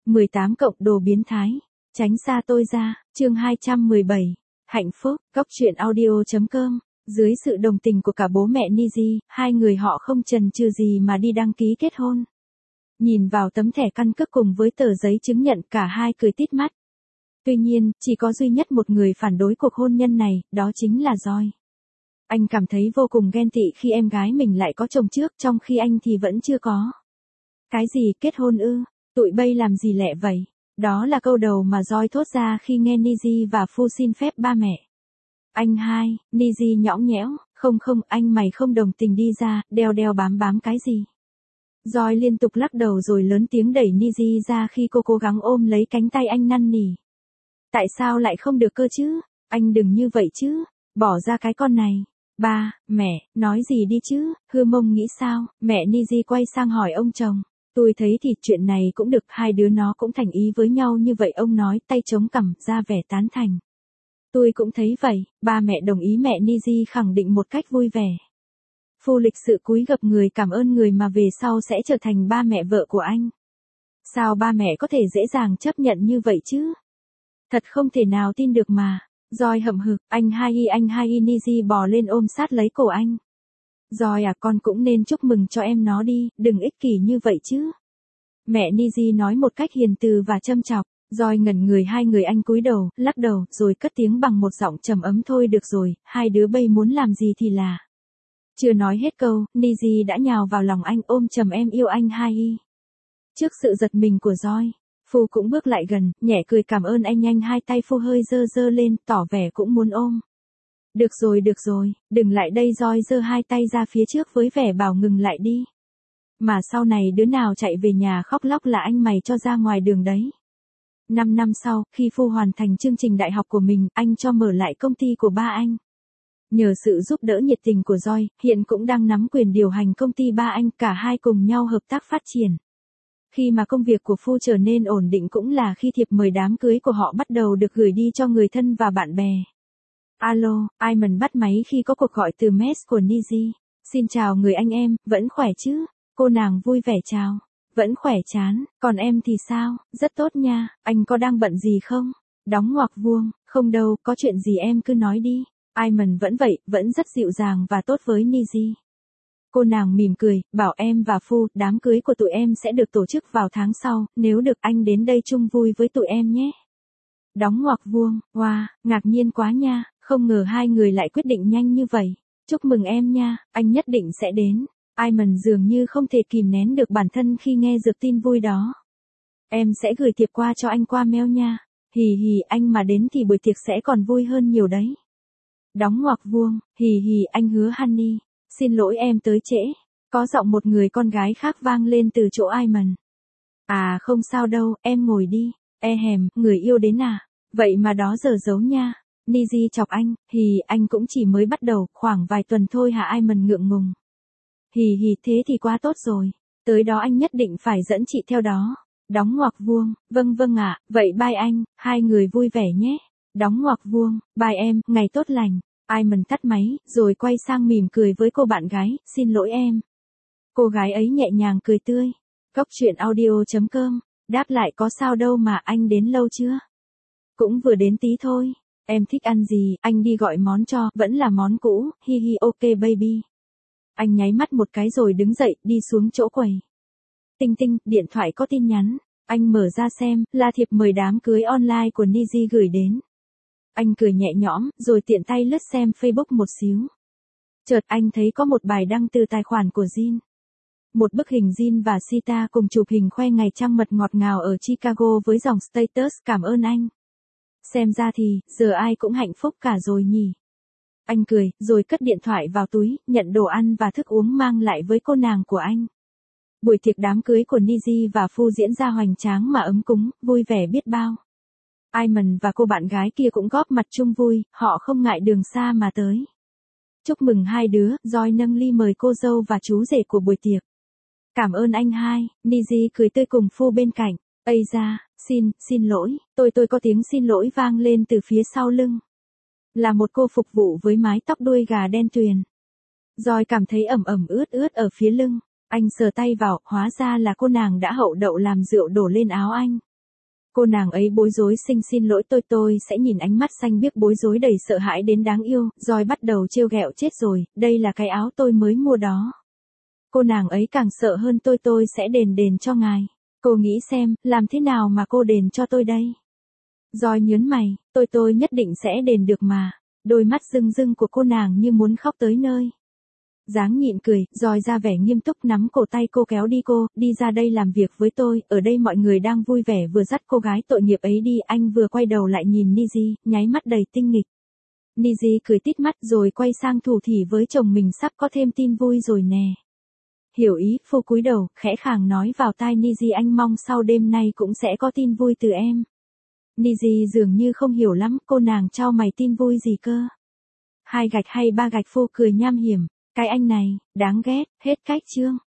18 cộng đồ biến thái. Tránh xa tôi ra. Chương 217. Hạnh phúc. Góc truyện audio.com. Dưới sự đồng tình của cả bố mẹ Niji, hai người họ không chần chừ gì mà đi đăng ký kết hôn. Nhìn vào tấm thẻ căn cước cùng với tờ giấy chứng nhận, cả hai cười tít mắt. Tuy nhiên, chỉ có duy nhất một người phản đối cuộc hôn nhân này, đó chính là Joy. Anh cảm thấy vô cùng ghen tị khi em gái mình lại có chồng trước, trong khi anh thì vẫn chưa có. Cái gì, kết hôn ư? Tụi bay làm gì lẹ vậy? Đó là câu đầu mà Joy thốt ra khi nghe Niji và Fu xin phép ba mẹ. Anh hai, Niji nhõng nhẽo, không, anh mày không đồng tình đi ra, đeo bám cái gì? Joy liên tục lắc đầu rồi lớn tiếng đẩy Niji ra khi cô cố gắng ôm lấy cánh tay anh năn nỉ. Tại sao lại không được cơ chứ? Anh đừng như vậy chứ, bỏ ra cái con này. Ba, mẹ, nói gì đi chứ, hư mông nghĩ sao? Mẹ Niji quay sang hỏi ông chồng. Tôi thấy thì chuyện này cũng được, hai đứa nó cũng thành ý với nhau như vậy, ông nói, tay chống cằm, ra vẻ tán thành. Tôi cũng thấy vậy, ba mẹ đồng ý, mẹ Niji khẳng định một cách vui vẻ. Phu lịch sự cúi gập người cảm ơn người mà về sau sẽ trở thành ba mẹ vợ của anh. Sao ba mẹ có thể dễ dàng chấp nhận như vậy chứ? Thật không thể nào tin được mà. Joy hậm hực, anh hai Niji bò lên ôm sát lấy cổ anh. Joy à, con cũng nên chúc mừng cho em nó đi, đừng ích kỷ như vậy chứ. Mẹ Niji nói một cách hiền từ và châm chọc. Joy ngẩn người, hai người anh cúi đầu, lắc đầu, rồi cất tiếng bằng một giọng trầm ấm, thôi được rồi, hai đứa bay muốn làm gì thì là. Chưa nói hết câu, Niji đã nhào vào lòng anh ôm chầm, em yêu anh hai. Trước sự giật mình của Joy, Phu cũng bước lại gần, nhẹ cười cảm ơn anh hai, tay Phu hơi giơ lên, tỏ vẻ cũng muốn ôm. Được rồi, đừng lại đây. Joy giơ hai tay ra phía trước với vẻ bảo ngừng lại đi. Mà sau này đứa nào chạy về nhà khóc lóc là anh mày cho ra ngoài đường đấy. 5 năm sau, khi Phu hoàn thành chương trình đại học của mình, anh cho mở lại công ty của ba anh. Nhờ sự giúp đỡ nhiệt tình của Joy, hiện cũng đang nắm quyền điều hành công ty ba anh, cả hai cùng nhau hợp tác phát triển. Khi mà công việc của Phu trở nên ổn định cũng là khi thiệp mời đám cưới của họ bắt đầu được gửi đi cho người thân và bạn bè. Alo, Iman bắt máy khi có cuộc gọi từ Mess của Niji. Xin chào người anh em, vẫn khỏe chứ? Cô nàng vui vẻ chào. Vẫn khỏe chán, còn em thì sao? Rất tốt nha, anh có đang bận gì không? Đóng ngoặc vuông, không đâu, có chuyện gì em cứ nói đi. Iman vẫn vậy, vẫn rất dịu dàng và tốt với Niji. Cô nàng mỉm cười, bảo em và Phu, đám cưới của tụi em sẽ được tổ chức vào tháng sau, nếu được anh đến đây chung vui với tụi em nhé. Đóng ngoặc vuông, wow, ngạc nhiên quá nha, không ngờ hai người lại quyết định nhanh như vậy. Chúc mừng em nha, anh nhất định sẽ đến. Iman dường như không thể kìm nén được bản thân khi nghe được tin vui đó. Em sẽ gửi thiệp qua cho anh qua mail nha. Hì, anh mà đến thì buổi tiệc sẽ còn vui hơn nhiều đấy. Đóng ngoặc vuông, hì, anh hứa Honey. Xin lỗi em tới trễ. Có giọng một người con gái khác vang lên từ chỗ Iman. À không sao đâu, em ngồi đi. Người yêu đến à? Vậy mà đó giờ giấu nha. Niji chọc anh, anh cũng chỉ mới bắt đầu, khoảng vài tuần thôi hả? Iman ngượng ngùng. Hì, thế thì quá tốt rồi. Tới đó anh nhất định phải dẫn chị theo đó. Đóng ngoặc vuông, vâng ạ, vậy bye anh, hai người vui vẻ nhé. Đóng ngoặc vuông, bye em, ngày tốt lành. Iman tắt máy, rồi quay sang mỉm cười với cô bạn gái, xin lỗi em. Cô gái ấy nhẹ nhàng cười tươi. Góc truyện audio.com, đáp lại có sao đâu mà, anh đến lâu chưa? Cũng vừa đến tí thôi. Em thích ăn gì, anh đi gọi món cho, vẫn là món cũ, ok baby. Anh nháy mắt một cái rồi đứng dậy, đi xuống chỗ quầy. Tinh, điện thoại có tin nhắn. Anh mở ra xem, là thiệp mời đám cưới online của Niji gửi đến. Anh cười nhẹ nhõm, rồi tiện tay lướt xem Facebook một xíu. Chợt anh thấy có một bài đăng từ tài khoản của Jin. Một bức hình Jin và Sita cùng chụp hình khoe ngày trăng mật ngọt ngào ở Chicago với dòng status cảm ơn anh. Xem ra thì, giờ ai cũng hạnh phúc cả rồi nhỉ. Anh cười, rồi cất điện thoại vào túi, nhận đồ ăn và thức uống mang lại với cô nàng của anh. Buổi tiệc đám cưới của Niji và Phu diễn ra hoành tráng mà ấm cúng, vui vẻ biết bao. Iman và cô bạn gái kia cũng góp mặt chung vui, họ không ngại đường xa mà tới. Chúc mừng hai đứa, Joy nâng ly mời cô dâu và chú rể của buổi tiệc. Cảm ơn anh hai, Niji cười tươi cùng Phu bên cạnh. Ây da, xin lỗi, tôi có tiếng xin lỗi vang lên từ phía sau lưng. Là một cô phục vụ với mái tóc đuôi gà đen tuyền. Joy cảm thấy ẩm ướt ở phía lưng. Anh sờ tay vào, hóa ra là cô nàng đã hậu đậu làm rượu đổ lên áo anh. Cô nàng ấy bối rối xin lỗi tôi sẽ nhìn ánh mắt xanh biếc bối rối đầy sợ hãi đến đáng yêu, rồi bắt đầu trêu ghẹo chết rồi, đây là cái áo tôi mới mua đó. Cô nàng ấy càng sợ hơn tôi sẽ đền cho ngài. Cô nghĩ xem, làm thế nào mà cô đền cho tôi đây? Rồi nhớn mày, tôi nhất định sẽ đền được mà. Đôi mắt rưng rưng của cô nàng như muốn khóc tới nơi. Dáng nhịn cười, rồi ra vẻ nghiêm túc nắm cổ tay cô kéo đi ra đây làm việc với tôi, ở đây mọi người đang vui vẻ vừa dắt cô gái tội nghiệp ấy đi, anh vừa quay đầu lại nhìn Niji, nháy mắt đầy tinh nghịch. Niji cười tít mắt rồi quay sang thủ thỉ với chồng mình sắp có thêm tin vui rồi nè. Hiểu ý, Phu cúi đầu, khẽ khàng nói vào tai Niji anh mong sau đêm nay cũng sẽ có tin vui từ em. Niji dường như không hiểu lắm, cô nàng trao mày tin vui gì cơ. 2 gạch hay 3 gạch Phu cười nham hiểm. Cái anh này, đáng ghét, hết cách chương.